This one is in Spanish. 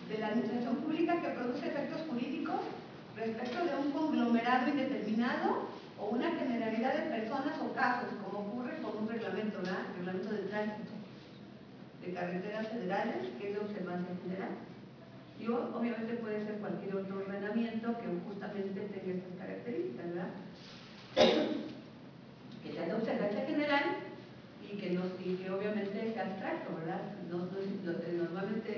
de la administración pública que produce efectos jurídicos respecto de un conglomerado indeterminado o una generalidad de personas o casos, como ocurre con un reglamento, ¿verdad? Reglamento de tránsito de carreteras federales, que es de observancia general. Y obviamente puede ser cualquier otro ordenamiento que justamente tenga estas características, ¿verdad? Que sea de observancia general y que obviamente sea abstracto, ¿verdad? Normalmente